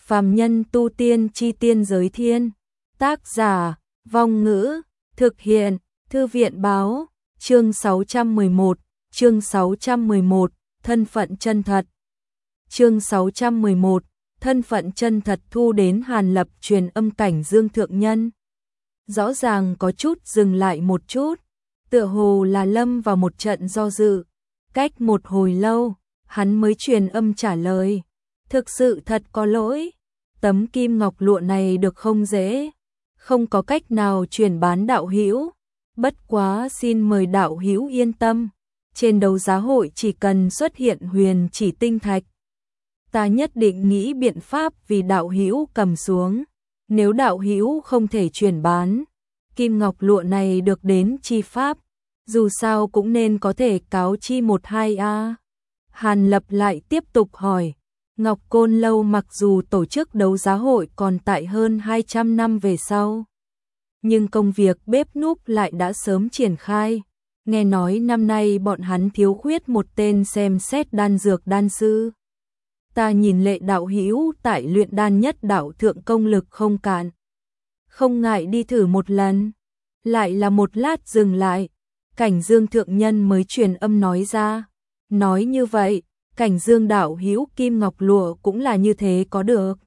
Phàm nhân tu tiên chi tiên giới thiên. Tác giả, Vong Ngữ, thực hiện, Thư viện báo, chương 611, thân phận chân thật. Chương 611, thân phận chân thật. Thu đến Hàn Lập truyền âm Cảnh Dương thượng nhân. Rõ ràng có chút dừng lại một chút, tựa hồ là lâm vào một trận do dự. Cách một hồi lâu, hắn mới truyền âm trả lời. Thực sự thật có lỗi, tấm kim ngọc lụa này được không dễ, không có cách nào chuyển bán đạo hữu. Bất quá xin mời đạo hữu yên tâm, trên đấu giá hội chỉ cần xuất hiện huyền chỉ tinh thạch, ta nhất định nghĩ biện pháp vì đạo hữu cầm xuống. Nếu đạo hữu không thể chuyển bán, kim ngọc lụa này được đến chi pháp, dù sao cũng nên có thể cáo chi một hai a. Hàn Lập lại tiếp tục hỏi, Ngọc Côn Lâu mặc dù tổ chức đấu giá hội còn tại hơn 200 năm về sau, nhưng công việc bếp núc lại đã sớm triển khai. Nghe nói năm nay bọn hắn thiếu khuyết một tên xem xét đan dược đan sư. Ta nhìn Lệ đạo hữu tại luyện đan nhất đạo thượng công lực không cạn, không ngại đi thử một lần. Lại là một lát dừng lại, Cảnh Dương thượng nhân mới truyền âm nói ra. Nói như vậy, Cảnh Dương đạo hữu kim ngọc lụa cũng là như thế có được.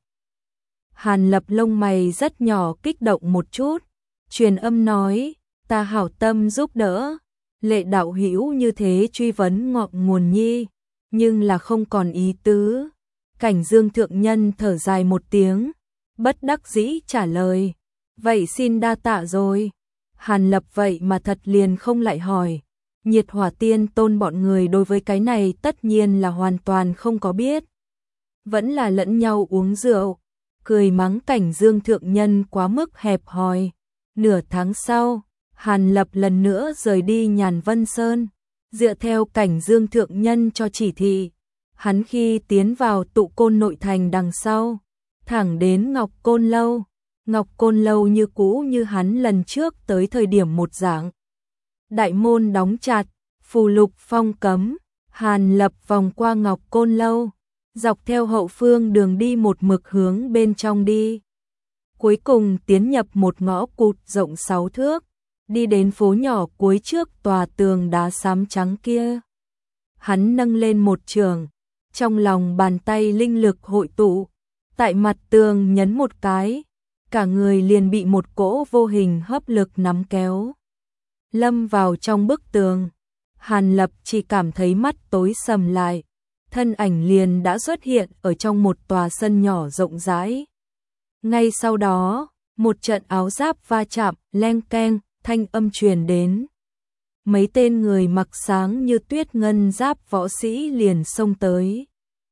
Hàn Lập lông mày rất nhỏ kích động một chút, truyền âm nói, ta hảo tâm giúp đỡ. Lệ đạo hữu như thế truy vấn ngọn nguồn nhi, nhưng là không còn ý tứ. Cảnh Dương thượng nhân thở dài một tiếng, bất đắc dĩ trả lời, vậy xin đa tạ rồi. Hàn Lập vậy mà thật liền không lại hỏi. Nhiệt Hỏa Tiên Tôn bọn người đối với cái này tất nhiên là hoàn toàn không có biết, vẫn là lẫn nhau uống rượu, cười mắng Cảnh Dương thượng nhân quá mức hẹp hòi. Nửa tháng sau, Hàn Lập lần nữa rời đi Nhàn Vân Sơn, dựa theo Cảnh Dương thượng nhân cho chỉ thị, hắn khi tiến vào Tụ Côn nội thành đằng sau, thẳng đến Ngọc Côn Lâu. Ngọc Côn Lâu như cũ như hắn lần trước tới thời điểm một dạng. Đại môn đóng chặt, phù lục phong cấm. Hàn Lập vòng qua Ngọc Côn Lâu, dọc theo hậu phương đường đi một mực hướng bên trong đi. Cuối cùng tiến nhập một ngõ cụt rộng 6 thước, đi đến phố nhỏ cuối trước tòa tường đá xám trắng kia. Hắn nâng lên một trường, trong lòng bàn tay linh lực hội tụ, tại mặt tường nhấn một cái, cả người liền bị một cỗ vô hình hấp lực nắm kéo, lâm vào trong bức tường. Hàn Lập chỉ cảm thấy mắt tối sầm lại, thân ảnh liền đã xuất hiện ở trong một tòa sân nhỏ rộng rãi. Ngay sau đó, một trận áo giáp va chạm, leng keng, thanh âm truyền đến. Mấy tên người mặc sáng như tuyết ngân giáp võ sĩ liền xông tới,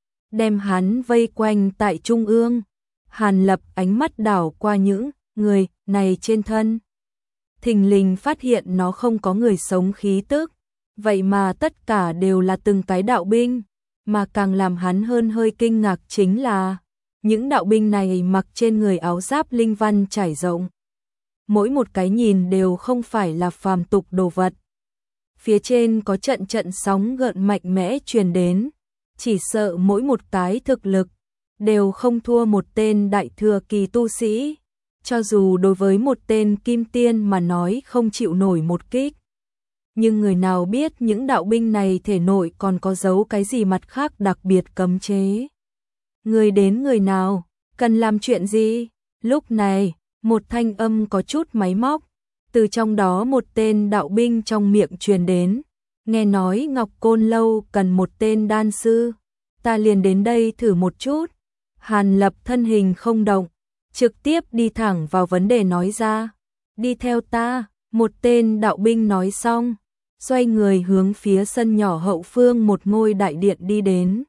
đem hắn vây quanh tại trung ương. Hàn Lập ánh mắt đảo qua những người này trên thân, thình lình phát hiện nó không có người sống khí tức, vậy mà tất cả đều là từng cái đạo binh. Mà càng làm hắn hơn hơi kinh ngạc chính là, những đạo binh này mặc trên người áo giáp linh văn trải rộng, mỗi một cái nhìn đều không phải là phàm tục đồ vật. Phía trên có trận trận sóng gợn mạnh mẽ truyền đến, chỉ sợ mỗi một cái thực lực đều không thua một tên đại thừa kỳ tu sĩ, cho dù đối với một tên kim tiên mà nói không chịu nổi một kích. Nhưng người nào biết những đạo binh này thể nội còn có giấu cái gì mặt khác đặc biệt cấm chế. Người đến người nào, cần làm chuyện gì? Lúc này, một thanh âm có chút máy móc, từ trong đó một tên đạo binh trong miệng truyền đến. Nghe nói Ngọc Côn Lâu cần một tên đan sư, ta liền đến đây thử một chút. Hàn Lập thân hình không động, trực tiếp đi thẳng vào vấn đề nói ra. Đi theo ta. Một tên đạo binh nói xong, xoay người hướng phía sân nhỏ hậu phương một ngôi đại điện đi đến.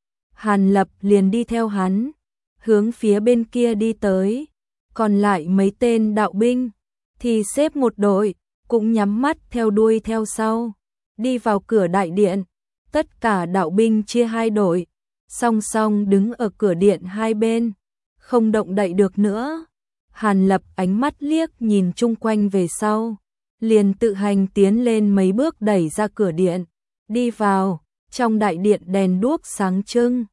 Hàn Lập liền đi theo hắn, hướng phía bên kia đi tới. Còn lại mấy tên đạo binh thì xếp một đội, cũng nhắm mắt theo đuôi theo sau. Đi vào cửa đại điện, tất cả đạo binh chia hai đội, song song đứng ở cửa điện hai bên, không động đậy được nữa. Hàn Lập ánh mắt liếc nhìn chung quanh về sau, liền tự hành tiến lên mấy bước đẩy ra cửa điện, đi vào. Trong đại điện đèn đuốc sáng trưng,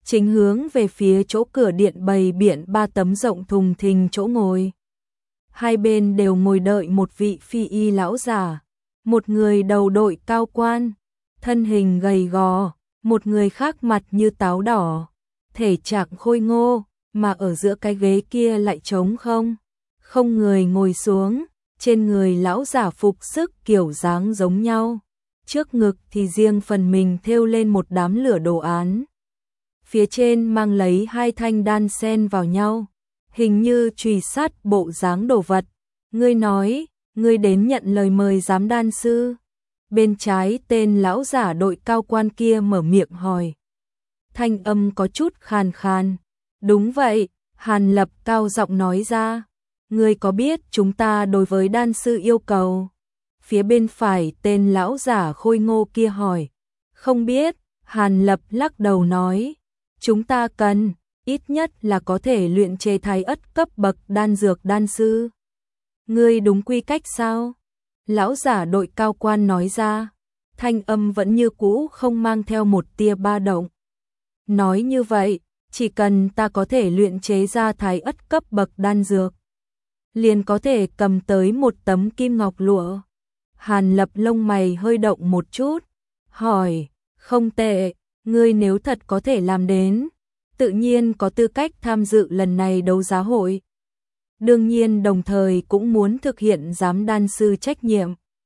chính hướng về phía chỗ cửa điện bày biện 3 tấm rộng thùng thình chỗ ngồi. Hai bên đều ngồi đợi một vị phi y lão giả, một người đầu đội cao quan, thân hình gầy gò, một người khác mặt như táo đỏ, thể trạng khôi ngô, mà ở giữa cái ghế kia lại trống không. Không người ngồi xuống, trên người lão giả phục sức kiểu dáng giống nhau. Trước ngực thì riêng phần mình thêu lên một đám lửa đồ án. Phía trên mang lấy 2 thanh đan xen vào nhau, hình như chùy sắt bộ dáng đồ vật. Ngươi nói, ngươi đến nhận lời mời giám đan sư. Bên trái tên lão giả đội cao quan kia mở miệng hỏi. Thanh âm có chút khàn khàn. Đúng vậy, Hàn Lập cao giọng nói ra. Ngươi có biết chúng ta đối với đan sư yêu cầu? Phía bên phải tên lão giả khôi ngô kia hỏi. Không biết, Hàn Lập lắc đầu nói. Chúng ta cần, ít nhất là có thể luyện chế thái ất cấp bậc đan dược đan sư. Ngươi đúng quy cách sao? Lão giả đội cao quan nói ra. Thanh âm vẫn như cũ không mang theo một tia ba động. Nói như vậy, chỉ cần ta có thể luyện chế ra thái ất cấp bậc đan dược, liền có thể cầm tới một tấm kim ngọc lụa. Hàn Lập lông mày hơi động một chút, hỏi, không tệ, ngươi nếu thật có thể làm đến, tự nhiên có tư cách tham dự lần này đấu giá hội. Đương nhiên đồng thời cũng muốn thực hiện giám đan sư trách nhiệm.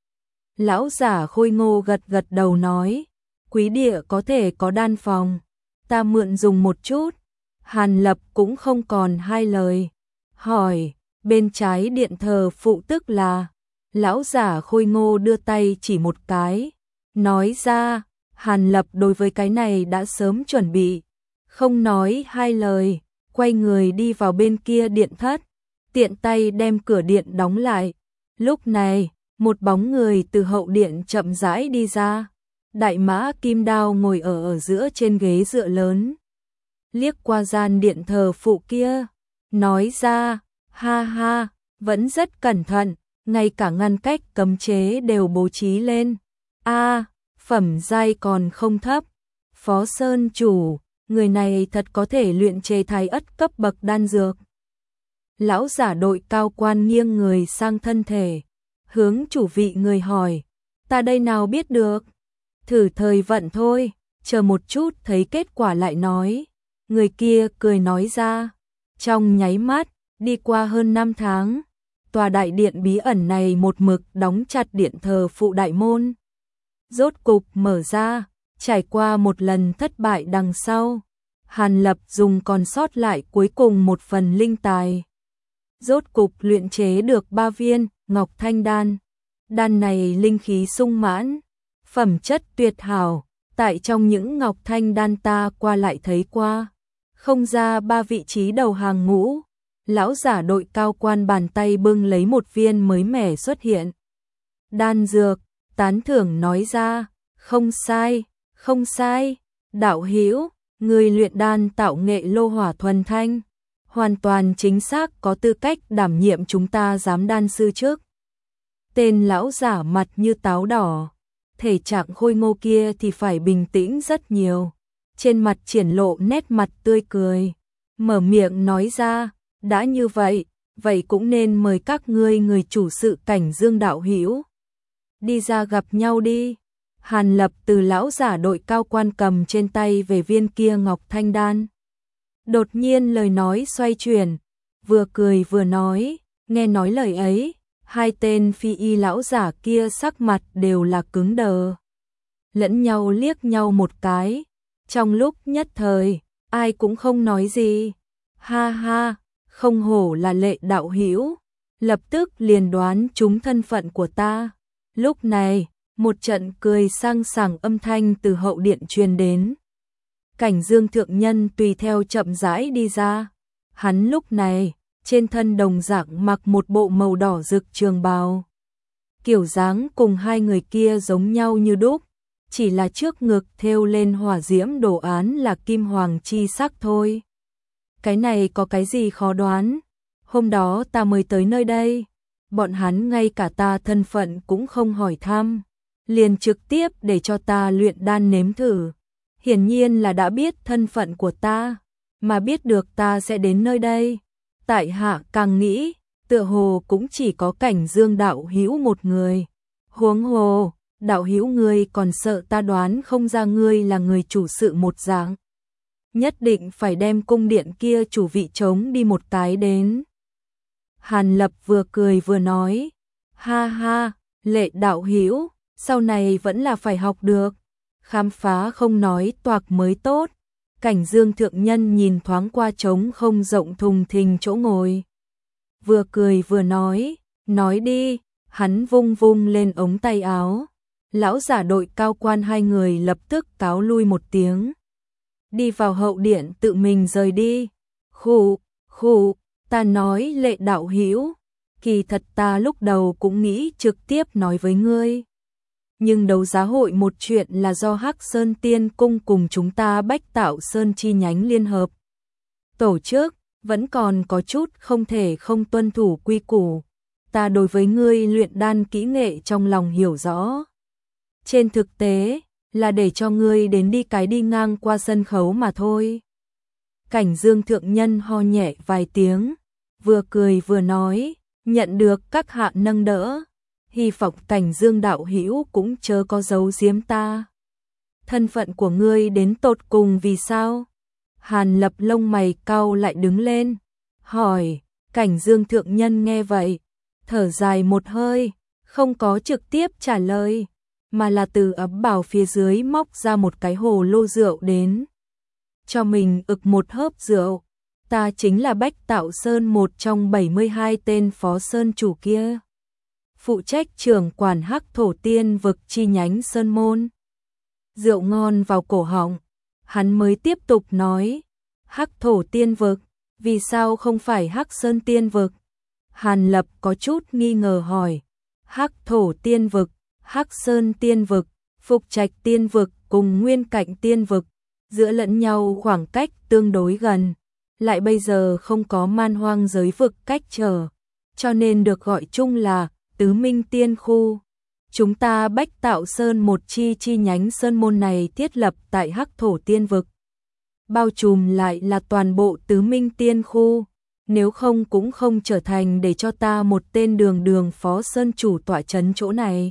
Lão giả khôi ngô gật gật đầu nói, quý địa có thể có đan phòng, ta mượn dùng một chút. Hàn Lập cũng không còn hai lời, hỏi, bên trái điện thờ phụ tức là? Lão giả khôi ngô đưa tay chỉ một cái, nói ra, Hàn Lập đối với cái này đã sớm chuẩn bị, không nói hai lời, quay người đi vào bên kia điện thất, tiện tay đem cửa điện đóng lại. Lúc này, một bóng người từ hậu điện chậm rãi đi ra, đại mã kim đao ngồi ở giữa trên ghế dựa lớn. Liếc qua gian điện thờ phụ kia, nói ra, ha ha, vẫn rất cẩn thận, ngay cả ngăn cách cấm chế đều bố trí lên. A, phẩm giai còn không thấp. Phó Sơn chủ, người này thật có thể luyện chế thái ất cấp bậc đan dược. Lão giả đội cao quan nghiêng người sang thân thể, hướng chủ vị người hỏi, ta đây nào biết được, thử thời vận thôi, chờ một chút thấy kết quả lại nói. Người kia cười nói ra, trong nháy mắt, đi qua hơn 5 tháng, tòa đại điện bí ẩn này một mực đóng chặt điện thờ phụ đại môn. Rốt cục mở ra, trải qua một lần thất bại đằng sau, Hàn Lập dùng còn sót lại cuối cùng một phần linh tài. Rốt cục luyện chế được 3 viên Ngọc Thanh đan. Đan này linh khí sung mãn, phẩm chất tuyệt hảo, tại trong những Ngọc Thanh đan ta qua lại thấy qua, không ra 3 vị trí đầu hàng ngũ. Lão giả đội cao quan bàn tay bưng lấy một viên mới mẻ xuất hiện. Đan dược, tán thưởng nói ra, không sai, không sai, đạo hữu, người luyện đan tạo nghệ lô hỏa thuần thanh, hoàn toàn chính xác có tư cách đảm nhiệm chúng ta giám đan sư trước. Tên lão giả mặt như táo đỏ, thể trạng khôi ngô kia thì phải bình tĩnh rất nhiều, trên mặt triển lộ nét mặt tươi cười, mở miệng nói ra, đã như vậy, vậy cũng nên mời các ngươi người chủ sự cảnh Dương đạo hữu đi ra gặp nhau đi. Hàn Lập từ lão giả đội cao quan cầm trên tay về viên kia Ngọc Thanh đan. Đột nhiên lời nói xoay chuyển, vừa cười vừa nói, nghe nói lời ấy, hai tên phi y lão giả kia sắc mặt đều là cứng đờ. Lẫn nhau liếc nhau một cái, trong lúc nhất thời, ai cũng không nói gì. Ha ha, không hổ là Lệ đạo hữu, lập tức liền đoán trúng thân phận của ta. Lúc này, một trận cười sang sảng âm thanh từ hậu điện truyền đến. Cảnh Dương thượng nhân tùy theo chậm rãi đi ra. Hắn lúc này, trên thân đồng dạng mặc một bộ màu đỏ rực trường bào. Kiểu dáng cùng hai người kia giống nhau như đúc, chỉ là trước ngực thêu lên hỏa diễm đồ án là kim hoàng chi sắc thôi. Cái này có cái gì khó đoán? Hôm đó ta mới tới nơi đây, bọn hắn ngay cả ta thân phận cũng không hỏi thăm, liền trực tiếp để cho ta luyện đan nếm thử. hiển nhiên là đã biết thân phận của ta, mà biết được ta sẽ đến nơi đây. Tại hạ càng nghĩ, tựa hồ cũng chỉ có Cảnh Dương đạo hữu một người. Huống hồ, đạo hữu ngươi còn sợ ta đoán không ra ngươi là người chủ sự một dạng. Nhất định phải đem cung điện kia chủ vị trống đi một cái đến. Hàn Lập vừa cười vừa nói, ha ha, Lệ đạo hữu, sau này vẫn là phải học được, khám phá không nói toạc mới tốt. Cảnh Dương thượng nhân nhìn thoáng qua trống không rộng thùng thình chỗ ngồi, vừa cười vừa nói đi. Hắn vung vung lên ống tay áo, lão giả đội cao quan hai người lập tức cáo lui một tiếng, đi vào hậu điện tự mình rời đi. Khụ, ta nói Lệ đạo hữu, kỳ thật ta lúc đầu cũng nghĩ trực tiếp nói với ngươi, nhưng đấu giá hội một chuyện là do Hắc Sơn Tiên Cung cùng chúng ta Bách Tạo Sơn chi nhánh liên hợp tổ chức, vẫn còn có chút không thể không tuân thủ quy củ. Ta đối với ngươi luyện đan kỹ nghệ trong lòng hiểu rõ, trên thực tế là để cho ngươi đến đi ngang qua sân khấu mà thôi. Cảnh Dương thượng nhân ho nhẹ vài tiếng, vừa cười vừa nói, nhận được các hạ nâng đỡ, hy vọng Cảnh Dương đạo hữu cũng chớ có giấu giếm ta. Thân phận của ngươi đến tột cùng vì sao? Hàn Lập lông mày cau lại đứng lên, hỏi. Cảnh Dương thượng nhân nghe vậy, thở dài một hơi, không có trực tiếp trả lời, mà là từ ấm bảo phía dưới móc ra một cái hồ lô rượu đến, cho mình ực một hớp rượu. Ta chính là Bách Tạo Sơn một trong 72 tên phó sơn chủ kia, phụ trách trưởng quản Hắc Thổ Tiên vực chi nhánh Sơn Môn. Rượu ngon vào cổ họng, hắn mới tiếp tục nói, Hắc Thổ Tiên vực, vì sao không phải Hắc Sơn Tiên vực? Hàn Lập có chút nghi ngờ hỏi, Hắc Thổ Tiên vực, Hắc Sơn Tiên vực, Phục Trạch Tiên vực cùng Nguyên Cạnh Tiên vực, giữa lẫn nhau khoảng cách tương đối gần, lại bây giờ không có man hoang giới vực cách trở, cho nên được gọi chung là Tứ Minh Tiên Khu. Chúng ta Bách Tạo Sơn một chi nhánh sơn môn này thiết lập tại Hắc Thổ Tiên vực, bao trùm lại là toàn bộ Tứ Minh Tiên Khu, nếu không cũng không trở thành để cho ta một tên đường phó sơn chủ tọa trấn chỗ này.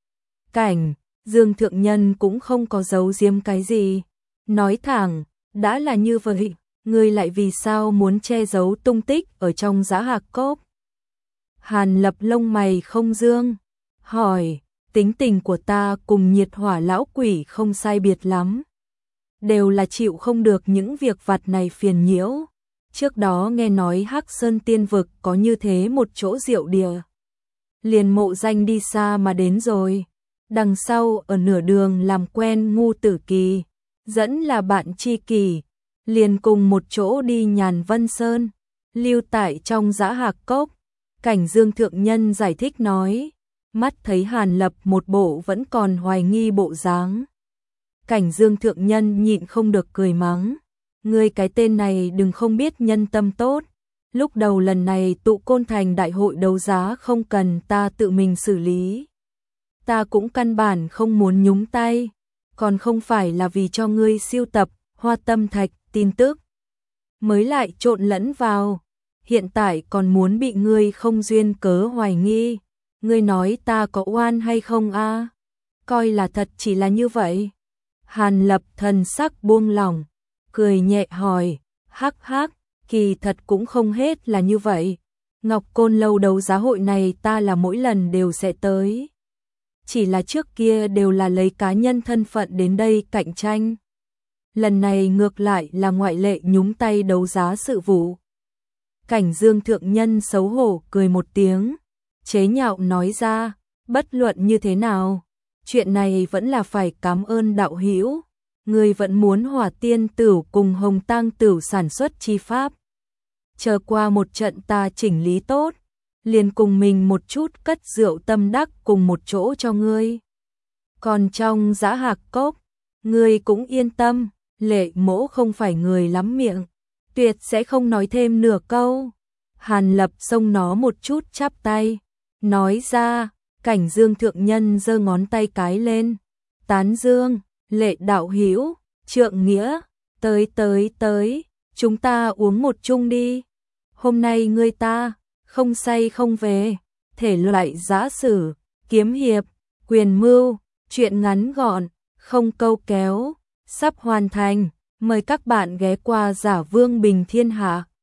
Cảnh Dương thượng nhân cũng không có giấu giếm cái gì, nói thẳng, đã là như vậy, ngươi lại vì sao muốn che giấu tung tích ở trong Dã Hạc Cốc? Hàn Lập lông mày không dương, hỏi, tính tình của ta cùng Nhiệt Hỏa lão quỷ không sai biệt lắm, đều là chịu không được những việc vặt này phiền nhiễu. Trước đó nghe nói Hắc Sơn Tiên vực có như thế một chỗ diệu địa, liền mộ danh đi xa mà đến rồi. Đằng sau ở nửa đường làm quen Ngu Tử Kỳ, dẫn là bạn tri kỷ, liền cùng một chỗ đi Nhàn Vân Sơn, lưu tại trong Dã Hạc Cốc. Cảnh Dương thượng nhân giải thích nói, mắt thấy Hàn Lập một bộ vẫn còn hoài nghi bộ dáng. Cảnh Dương thượng nhân nhịn không được cười mắng, ngươi cái tên này đừng không biết nhân tâm tốt, lúc đầu lần này tụ Côn Thành đại hội đấu giá không cần ta tự mình xử lý, ta cũng căn bản không muốn nhúng tay, còn không phải là vì cho ngươi siêu tập Hoa Tâm Thạch tin tức mới lại trộn lẫn vào, hiện tại còn muốn bị ngươi không duyên cớ hoài nghi, ngươi nói ta có oan hay không a? Coi là thật chỉ là như vậy. Hàn Lập thần sắc buông lỏng, cười nhẹ hỏi, hắc hắc, kỳ thật cũng không hết là như vậy. Ngọc Côn lâu đấu giá hội này ta là mỗi lần đều sẽ tới, chỉ là trước kia đều là lấy cá nhân thân phận đến đây cạnh tranh, lần này ngược lại là ngoại lệ nhúng tay đấu giá sự vụ. Cảnh Dương thượng nhân xấu hổ cười một tiếng, chế nhạo nói ra, bất luận như thế nào, chuyện này vẫn là phải cảm ơn đạo hữu, người vẫn muốn Hỏa Tiên Tửu cùng Hồng Tang Tửu sản xuất chi pháp. Chờ qua một trận ta chỉnh lý tốt, liền cùng mình một chút cất rượu tâm đắc cùng một chỗ cho ngươi. Còn trong Dã Hạc Cốc, ngươi cũng yên tâm, Lệ mỗ không phải người lắm miệng, tuyệt sẽ không nói thêm nửa câu. Hàn Lập xông nó một chút chắp tay, nói ra. Cảnh Dương thượng nhân giơ ngón tay cái lên, tán dương, Lệ đạo hữu, Trượng Nghĩa, tới, chúng ta uống một chung đi. Hôm nay ngươi ta, không say không về, thể loại giã sử, kiếm hiệp, quyền mưu, truyện ngắn gọn, không câu kéo, sắp hoàn thành. Mời các bạn ghé qua Giả Vương Bình Thiên Hạ.